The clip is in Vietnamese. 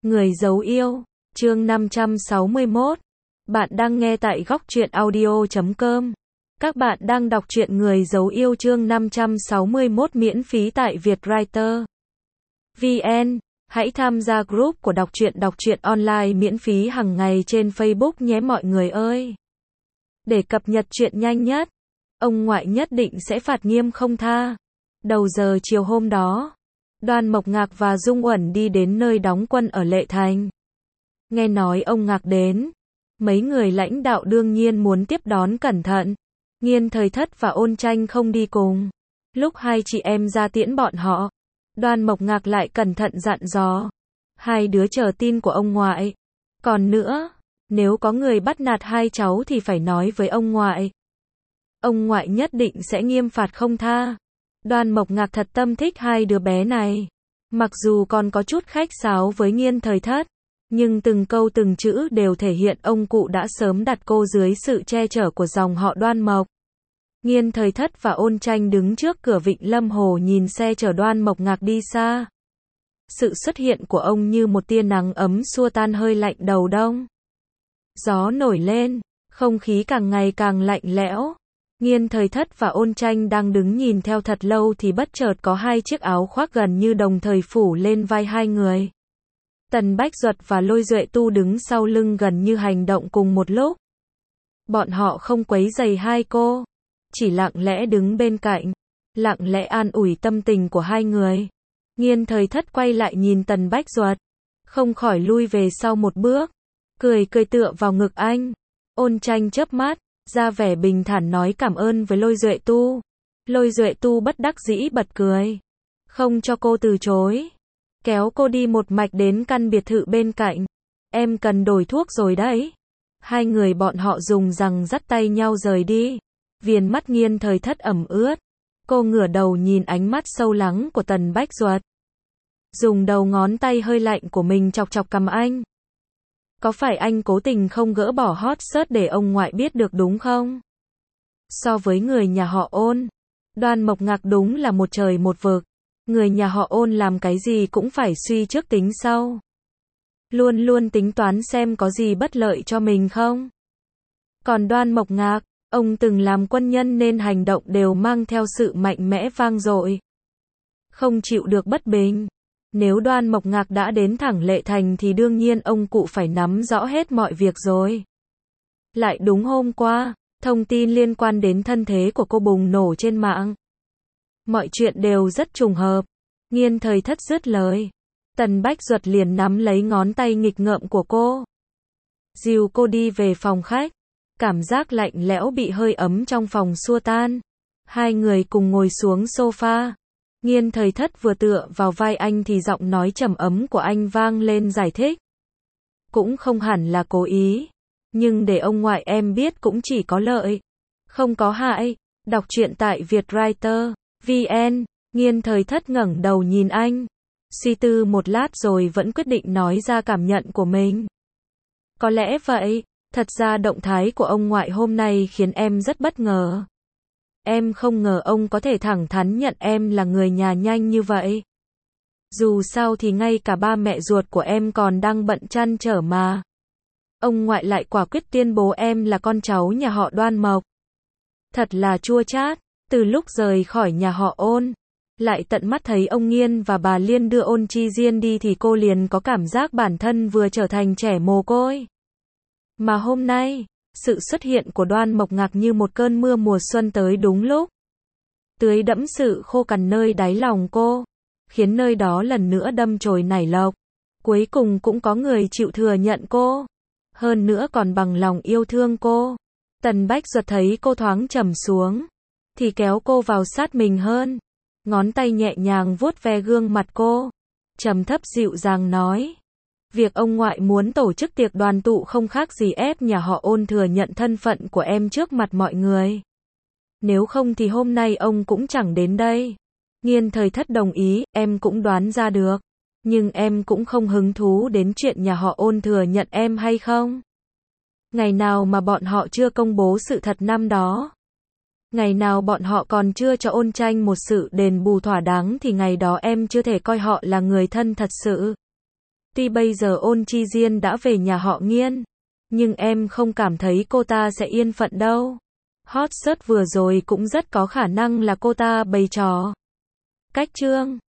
Người giấu yêu, chương 561. Bạn đang nghe tại góc truyện audio.com. Các bạn đang đọc truyện Người giấu yêu chương 561 miễn phí tại Vietwriter VN. Hãy tham gia group của đọc truyện online miễn phí hàng ngày trên Facebook nhé mọi người ơi. Để cập nhật chuyện nhanh nhất, ông ngoại nhất định sẽ phạt nghiêm không tha. Đầu giờ chiều hôm đó, Đoan Mộc Ngạc và Dung Uẩn đi đến nơi đóng quân ở Lệ Thành. Nghe nói ông Ngạc đến, mấy người lãnh đạo đương nhiên muốn tiếp đón cẩn thận. Nghiên Thời Thất và Ôn Tranh không đi cùng. Lúc hai chị em ra tiễn bọn họ, Đoan Mộc Ngạc lại cẩn thận dặn dò. Hai đứa chờ tin của ông ngoại. Còn nữa, nếu có người bắt nạt hai cháu thì phải nói với ông ngoại. Ông ngoại nhất định sẽ nghiêm phạt không tha. Đoan Mộc Ngạc thật tâm thích hai đứa bé này. Mặc dù còn có chút khách sáo với Nghiên Thời Thất, nhưng từng câu từng chữ đều thể hiện ông cụ đã sớm đặt cô dưới sự che chở của dòng họ Đoan Mộc. Nghiên Thời Thất và Ôn Tranh đứng trước cửa Vịnh Lâm Hồ nhìn xe chở Đoan Mộc Ngạc đi xa. Sự xuất hiện của ông như một tia nắng ấm xua tan hơi lạnh đầu đông. Gió nổi lên, không khí càng ngày càng lạnh lẽo. Nghiên Thời Thất và Ôn Tranh đang đứng nhìn theo thật lâu thì bất chợt có hai chiếc áo khoác gần như đồng thời phủ lên vai hai người. Tần Bách Duật và Lôi Duệ Tu đứng sau lưng gần như hành động cùng một lúc. Bọn họ không quấy rầy hai cô, chỉ lặng lẽ đứng bên cạnh, lặng lẽ an ủi tâm tình của hai người. Nghiên Thời Thất quay lại nhìn Tần Bách Duật, không khỏi lui về sau một bước, cười tựa vào ngực anh. Ôn Tranh chớp mắt, ra vẻ bình thản nói cảm ơn với Lôi Duệ Tu. Lôi Duệ Tu bất đắc dĩ bật cười, không cho cô từ chối, kéo cô đi một mạch đến căn biệt thự bên cạnh. Em cần đổi thuốc rồi đấy. Hai người bọn họ dùng rằng dắt tay nhau rời đi. Viền mắt Nghiên Thời Thất ẩm ướt. Cô ngửa đầu nhìn ánh mắt sâu lắng của Tần Bách Duật, dùng đầu ngón tay hơi lạnh của mình chọc cằm anh. Có phải anh cố tình không gỡ bỏ hot search để ông ngoại biết được đúng không? So với người nhà họ Ôn, Đoan Mộc Ngạc đúng là một trời một vực. Người nhà họ Ôn làm cái gì cũng phải suy trước tính sau. Luôn luôn tính toán xem có gì bất lợi cho mình không. Còn Đoan Mộc Ngạc, ông từng làm quân nhân nên hành động đều mang theo sự mạnh mẽ vang dội. Không chịu được bất bình. Nếu Đoan Mộc Ngạc đã đến thẳng Lệ Thành thì đương nhiên ông cụ phải nắm rõ hết mọi việc rồi. Lại đúng hôm qua, thông tin liên quan đến thân thế của cô bùng nổ trên mạng. Mọi chuyện đều rất trùng hợp. Nghiên Thời Thất dứt lời, Tần Bách Duật liền nắm lấy ngón tay nghịch ngợm của cô, dìu cô đi về phòng khách. Cảm giác lạnh lẽo bị hơi ấm trong phòng xua tan. Hai người cùng ngồi xuống sofa. Nghiên Thời Thất vừa tựa vào vai anh thì giọng nói trầm ấm của anh vang lên giải thích. Cũng không hẳn là cố ý, nhưng để ông ngoại em biết cũng chỉ có lợi, không có hại. Đọc truyện tại Vietwriter VN. Nghiên Thời Thất ngẩng đầu nhìn anh, suy tư một lát rồi vẫn quyết định nói ra cảm nhận của mình. Có lẽ vậy, thật ra động thái của ông ngoại hôm nay khiến em rất bất ngờ. Em không ngờ ông có thể thẳng thắn nhận em là người nhà nhanh như vậy. Dù sao thì ngay cả ba mẹ ruột của em còn đang bận trăn trở mà. Ông ngoại lại quả quyết tuyên bố em là con cháu nhà họ Đoan Mộc. Thật là chua chát. Từ lúc rời khỏi nhà họ Ôn, lại tận mắt thấy ông Nghiên và bà Liên đưa Ôn Chi Diên đi thì cô liền có cảm giác bản thân vừa trở thành trẻ mồ côi. Mà hôm nay, sự xuất hiện của Đoan Mộc Ngạc như một cơn mưa mùa xuân tới đúng lúc, tưới đẫm sự khô cằn nơi đáy lòng cô, khiến nơi đó lần nữa đâm chồi nảy lộc. Cuối cùng cũng có người chịu thừa nhận cô, hơn nữa còn bằng lòng yêu thương cô. Tần Bách Duật thấy cô thoáng trầm xuống, thì kéo cô vào sát mình hơn, ngón tay nhẹ nhàng vuốt ve gương mặt cô, trầm thấp dịu dàng nói. Việc ông ngoại muốn tổ chức tiệc đoàn tụ không khác gì ép nhà họ Ôn thừa nhận thân phận của em trước mặt mọi người. Nếu không thì hôm nay ông cũng chẳng đến đây. Nghiên Thời Thất đồng ý, em cũng đoán ra được. Nhưng em cũng không hứng thú đến chuyện nhà họ Ôn thừa nhận em hay không. Ngày nào mà bọn họ chưa công bố sự thật năm đó, ngày nào bọn họ còn chưa cho Ôn Tranh một sự đền bù thỏa đáng thì ngày đó em chưa thể coi họ là người thân thật sự. Tuy bây giờ Ôn Chi Diên đã về nhà họ Nghiên, nhưng em không cảm thấy cô ta sẽ yên phận đâu. Hot search vừa rồi cũng rất có khả năng là cô ta bày trò. Cách Trương